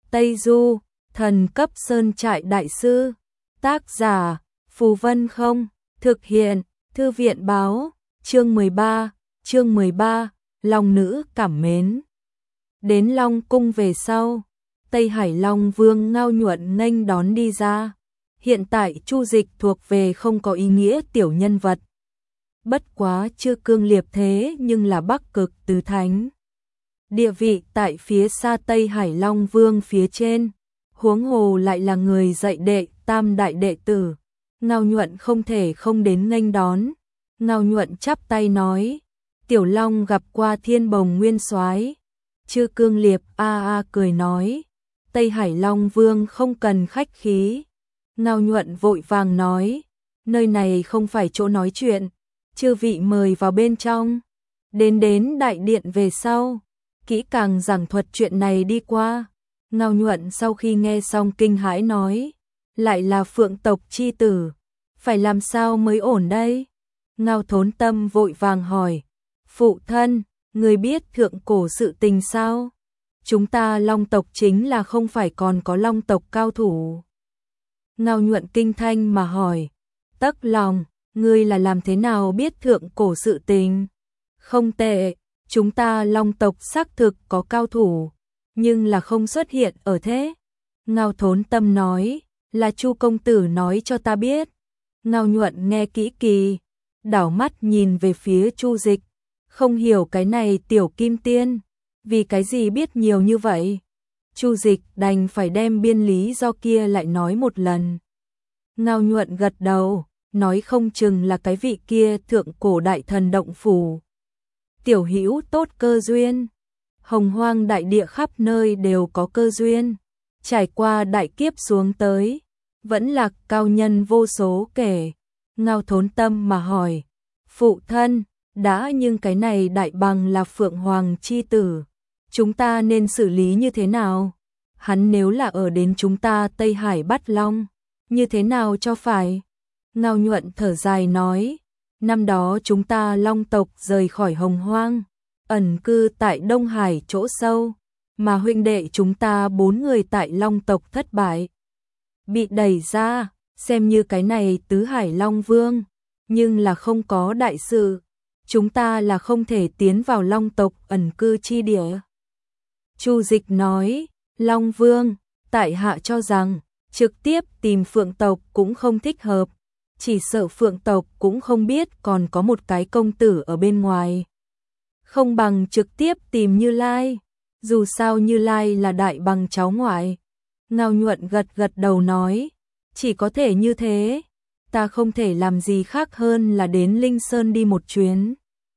Tây Du, thần cấp sơn trại đại sư. Tác giả, Phù Vân Không. Thực hiện, Thư viện báo. Chương 13, Long nữ cảm mến. Đến Long cung về sau, Tây Hải Long Vương Ngao Nhuận nghênh đón đi ra. Hiện tại Chu Dịch thuộc về không có ý nghĩa tiểu nhân vật. Bất quá chưa cương liệp thế nhưng là Bắc Cực tứ thánh. Địa vị tại phía xa Tây Hải Long Vương phía trên, huống hồ lại là người dạy đệ tam đại đệ tử. Ngao Nhuận không thể không đến nghênh đón. Ngao Nhuận chắp tay nói, Tiểu Long gặp qua Thiên Bồng Nguyên Soái. Chư Cương Liệp cười nói, Tây Hải Long Vương không cần khách khí. Ngao Nhuận vội vàng nói, nơi này không phải chỗ nói chuyện, chư vị mời vào bên trong. Đến đại điện về sau, kỹ càng giảng thuật chuyện này đi qua. Ngao Nhuận sau khi nghe xong kinh hãi nói, lại là Phượng tộc chi tử, phải làm sao mới ổn đây? Ngao Thốn Tâm vội vàng hỏi, phụ thân, người biết thượng cổ sự tình sao? Chúng ta Long tộc chính là không phải còn có Long tộc cao thủ. Ngao Nhuận kinh thanh mà hỏi, Tấc Lòng, ngươi là làm thế nào biết thượng cổ sự tình? Không tệ, chúng ta Long tộc xác thực có cao thủ, nhưng là không xuất hiện ở thế. Ngao Thốn Tâm nói, là Chu công tử nói cho ta biết. Ngao Nhuận nghe kỹ kỳ, đảo mắt nhìn về phía Chu Dịch, không hiểu cái này tiểu kim tiên, vì cái gì biết nhiều như vậy. Chu Dịch đành phải đem biên lý do kia lại nói một lần. Ngao Nhuận gật đầu, nói không chừng là cái vị kia thượng cổ đại thần động phủ. Tiểu hữu tốt cơ duyên, hồng hoang đại địa khắp nơi đều có cơ duyên, trải qua đại kiếp xuống tới, vẫn là cao nhân vô số kể. Ngao Thốn Tâm mà hỏi, phụ thân, đã nhưng cái này đại bằng là Phượng Hoàng chi tử, chúng ta nên xử lý như thế nào? Hắn nếu là ở đến chúng ta Tây Hải bắt Long, như thế nào cho phải? Ngao Nhuận thở dài nói, năm đó chúng ta Long tộc rời khỏi Hồng Hoang, ẩn cư tại Đông Hải chỗ sâu, mà huynh đệ chúng ta 4 người tại Long tộc thất bại, bị đẩy ra, xem như cái này tứ Hải Long Vương, nhưng là không có đại sự, chúng ta là không thể tiến vào Long tộc ẩn cư chi địa. Chu Dịch nói, Long Vương, tại hạ cho rằng, trực tiếp tìm Phượng tộc cũng không thích hợp, chỉ sợ Phượng tộc cũng không biết còn có một cái công tử ở bên ngoài. Không bằng trực tiếp tìm Như Lai, dù sao Như Lai là đại bằng cháu ngoại. Ngao Nhuận gật đầu nói, chỉ có thể như thế, ta không thể làm gì khác hơn là đến Linh Sơn đi một chuyến.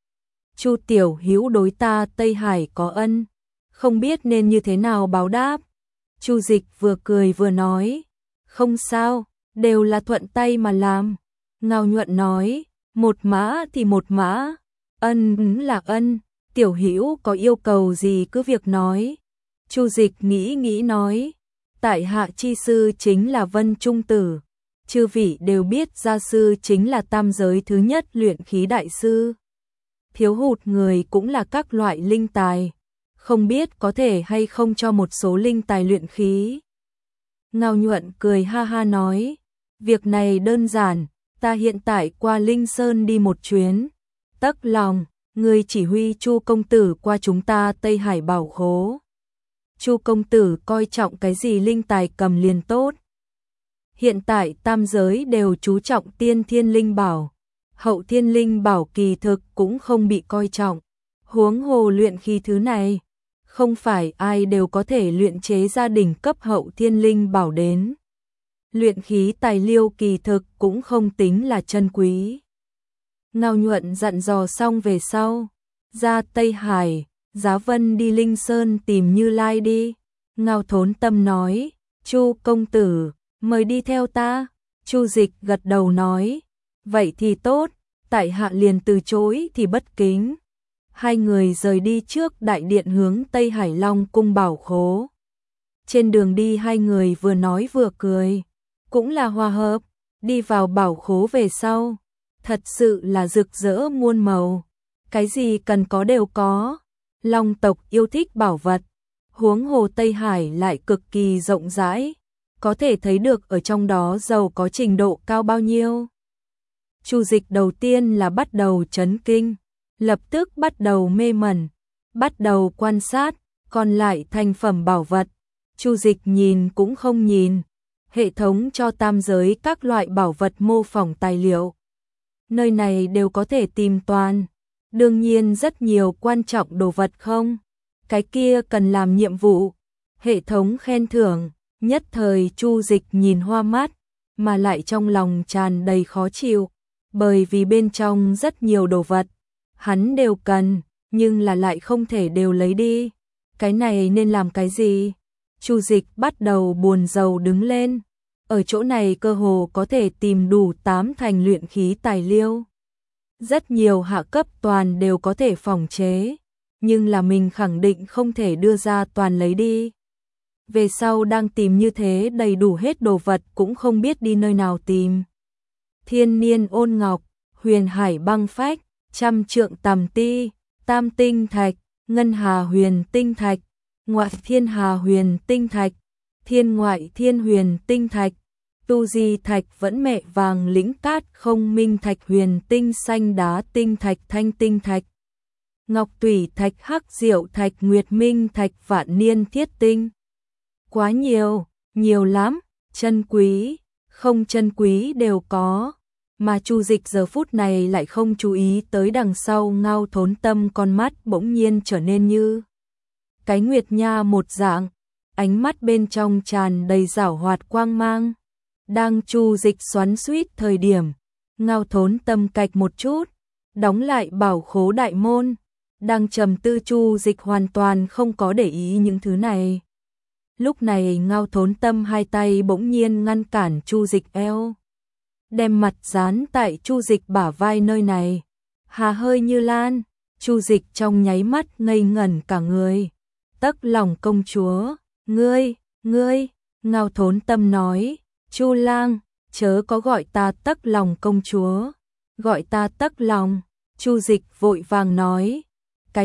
Chu tiểu hữu đối ta Tây Hải có ân, không biết nên như thế nào báo đáp. Chu Dịch vừa cười vừa nói, không sao, đều là thuận tay mà làm. Ngao Nhuận nói, một mã thì một mã, ân là ân, tiểu hữu có yêu cầu gì cứ việc nói. Chu Dịch nghĩ nói, tại hạ chi sư chính là Vân Trung Tử, chư vị đều biết gia sư chính là tam giới thứ nhất luyện khí đại sư. Thiếu hụt người cũng là các loại linh tài, không biết có thể hay không cho một số linh tài luyện khí. Ngao Nhuận cười ha ha nói, việc này đơn giản, ta hiện tại qua Linh Sơn đi một chuyến. Tấc Lòng, người chỉ huy Chu công tử qua chúng ta Tây Hải bảo khố. Chu công tử coi trọng cái gì linh tài cầm liền tốt. Hiện tại tam giới đều chú trọng tiên thiên linh bảo, hậu thiên linh bảo kỳ thực cũng không bị coi trọng. Huống hồ luyện khí thứ này, không phải ai đều có thể luyện chế gia đình cấp hậu thiên linh bảo đến. Luyện khí tài liêu kỳ thực cũng không tính là chân quý. Ngao Nhuận dặn dò xong về sau, ra Tây Hải, Giá Vân đi Linh Sơn tìm Như Lai đi. Ngao Thốn Tâm nói, Chu công tử, mời đi theo ta. Chu Dịch gật đầu nói, vậy thì tốt, tại hạ liền từ chối thì bất kính. Hai người rời đi trước đại điện hướng Tây Hải Long cung bảo khố. Trên đường đi hai người vừa nói vừa cười, cũng là hòa hợp. Đi vào bảo khố về sau, thật sự là rực rỡ muôn màu, cái gì cần có đều có. Long tộc yêu thích bảo vật, Huống hồ Tây Hải lại cực kỳ rộng rãi, có thể thấy được ở trong đó giàu có trình độ cao bao nhiêu. Chu Dịch đầu tiên là bắt đầu chấn kinh, lập tức bắt đầu mê mẩn, bắt đầu quan sát, còn lại thành phẩm bảo vật, Chu Dịch nhìn cũng không nhìn. Hệ thống cho tam giới các loại bảo vật mô phỏng tài liệu. Nơi này đều có thể tìm toàn. Đương nhiên rất nhiều quan trọng đồ vật không. Cái kia cần làm nhiệm vụ. Hệ thống khen thưởng, nhất thời Chu Dịch nhìn hoa mắt, mà lại trong lòng tràn đầy khó chịu. Bởi vì bên trong rất nhiều đồ vật, hắn đều cần, nhưng là lại không thể đều lấy đi. Cái này nên làm cái gì? Chu Dịch bắt đầu buồn rầu đứng lên. Ở chỗ này cơ hồ có thể tìm đủ 8 thành luyện khí tài liệu. Rất nhiều hạ cấp toàn đều có thể phòng chế, nhưng là mình khẳng định không thể đưa ra toàn lấy đi. Về sau đang tìm như thế đầy đủ hết đồ vật cũng không biết đi nơi nào tìm. Thiên niên ôn ngọc, huyền hải băng phách, trăm trượng tầm ti, tam tinh thạch, ngân hà huyền tinh thạch, ngoại thiên hà huyền tinh thạch, thiên ngoại thiên huyền tinh thạch, tu di thạch vẫn mẹ vàng lĩnh cát không minh thạch huyền tinh xanh đá tinh thạch thanh tinh thạch, ngọc tủy thạch hắc diệu thạch nguyệt minh thạch vạn niên thiết tinh. Quá nhiều, nhiều lắm, chân quý, không chân quý đều có. Mà Chu Dịch giờ phút này lại không chú ý tới đằng sau Ngao Thốn Tâm, con mắt bỗng nhiên trở nên như cái nguyệt nha một dạng, ánh mắt bên trong tràn đầy giảo hoạt quang mang. Đang Chu Dịch xoắn xuýt thời điểm, Ngao Thốn Tâm cạch một chút, đóng lại bảo khố đại môn. Đang trầm tư Chu Dịch hoàn toàn không có để ý những thứ này. Lúc này Ngao Thốn Tâm hai tay bỗng nhiên ngăn cản Chu Dịch eo, đem mặt dán tại Chu Dịch bả vai nơi này. Hà hơi như lan, Chu Dịch trong nháy mắt ngây ngẩn cả người. Tấc lòng công chúa, ngươi, Ngao Thốn Tâm nói, Chu Lang, chớ có gọi ta tấc lòng công chúa, gọi ta tấc lòng. Chu Dịch vội vàng nói, cái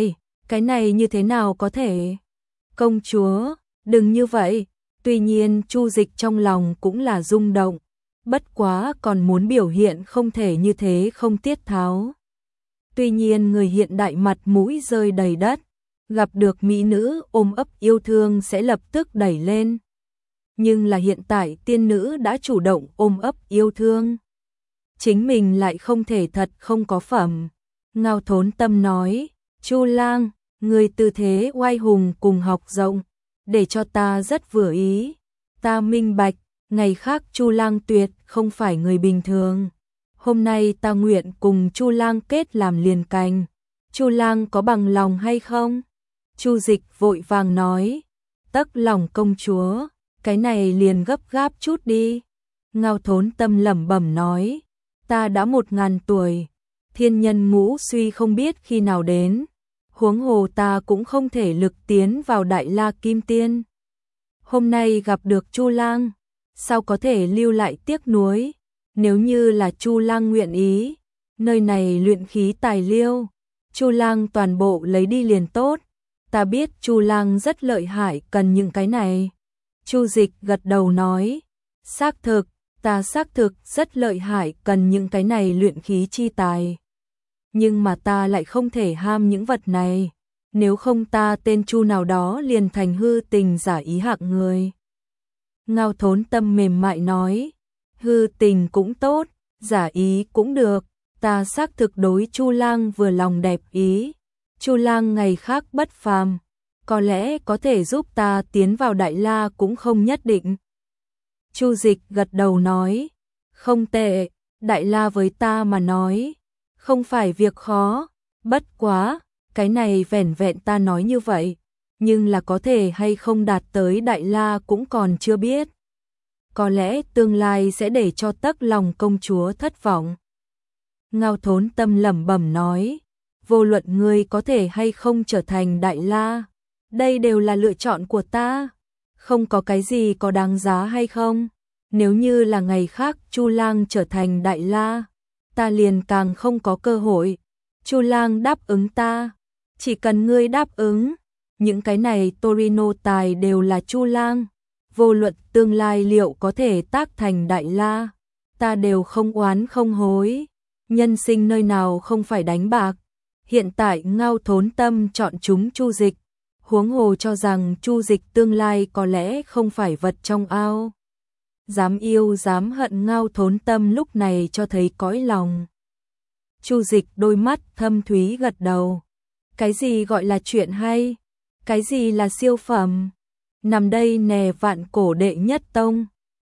này như thế nào có thể? Công chúa, đừng như vậy. Tuy nhiên Chu Dịch trong lòng cũng là rung động, bất quá còn muốn biểu hiện không thể như thế không tiết tháo. Tuy nhiên người hiện đại mặt mũi rơi đầy đất, gặp được mỹ nữ ôm ấp yêu thương sẽ lập tức đẩy lên. Nhưng là hiện tại tiên nữ đã chủ động ôm ấp yêu thương, chính mình lại không thể thật không có phẩm. Ngao Thốn Tâm nói, Chu Lang, người tư thế oai hùng cùng học rộng, để cho ta rất vừa ý. Ta minh bạch, ngày khác Chu Lang tuyệt không phải người bình thường. Hôm nay ta nguyện cùng Chu Lang kết làm liền cành. Chu Lang có bằng lòng hay không? Chu Dịch vội vàng nói, tấc lòng công chúa, cái này liền gấp gáp chút đi. Ngao Thốn Tâm lẩm bẩm nói, ta đã 1000 tuổi, thiên nhân ngũ suy không biết khi nào đến, huống hồ ta cũng không thể lực tiến vào Đại La Kim Tiên. Hôm nay gặp được Chu Lang, sao có thể lưu lại tiếc nuối? Nếu như là Chu Lang nguyện ý, nơi này luyện khí tài liệu, Chu Lang toàn bộ lấy đi liền tốt. Ta biết Chu Lang rất lợi hại cần những cái này. Chu Dịch gật đầu nói, xác thực, ta xác thực rất lợi hại cần những cái này luyện khí chi tài. Nhưng mà ta lại không thể ham những vật này, nếu không ta tên Chu nào đó liền thành hư tình giả ý hạng người. Ngao Thốn Tâm mềm mại nói, hư tình cũng tốt, giả ý cũng được, ta xác thực đối Chu Lang vừa lòng đẹp ý. Chu Lang ngày khác bất phàm, có lẽ có thể giúp ta tiến vào Đại La cũng không nhất định. Chu Dịch gật đầu nói, không tệ, Đại La với ta mà nói, không phải việc khó, bất quá, cái này vẻn vẹn ta nói như vậy, nhưng là có thể hay không đạt tới Đại La cũng còn chưa biết. Có lẽ tương lai sẽ để cho tấc lòng công chúa thất vọng. Ngao Thốn Tâm lẩm bẩm nói, vô luận ngươi có thể hay không trở thành Đại La, đây đều là lựa chọn của ta, không có cái gì có đáng giá hay không. Nếu như là ngày khác Chu Lang trở thành Đại La, ta liền càng không có cơ hội. Chu Lang đáp ứng ta, chỉ cần ngươi đáp ứng, những cái này Torino tài đều là Chu Lang, vô luận tương lai liệu có thể tác thành đại la, ta đều không oán không hối, nhân sinh nơi nào không phải đánh bạc. Hiện tại Ngao Thốn Tâm chọn chúng Chu Dịch, huống hồ cho rằng Chu Dịch tương lai có lẽ không phải vật trong ao. Dám yêu dám hận Ngao Thốn Tâm lúc này cho thấy cõi lòng. Chu Dịch đôi mắt thâm thúy gật đầu. Cái gì gọi là chuyện hay? Cái gì là siêu phẩm? Nằm đây nè vạn cổ đệ nhất tông.